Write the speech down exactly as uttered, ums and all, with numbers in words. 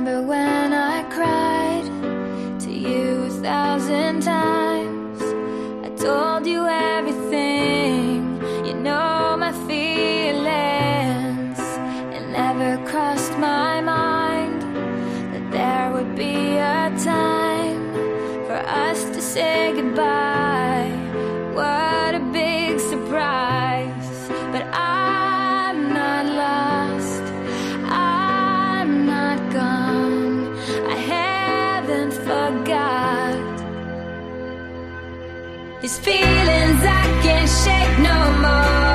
remember when I cried to you a thousand times. I told you everything, you know my feelings. It never crossed my mind that there would be a time for us to say goodbye. What a big surprise. But I'm not lost, I'm not gone, I haven't forgot. These feelings I can't shake no more.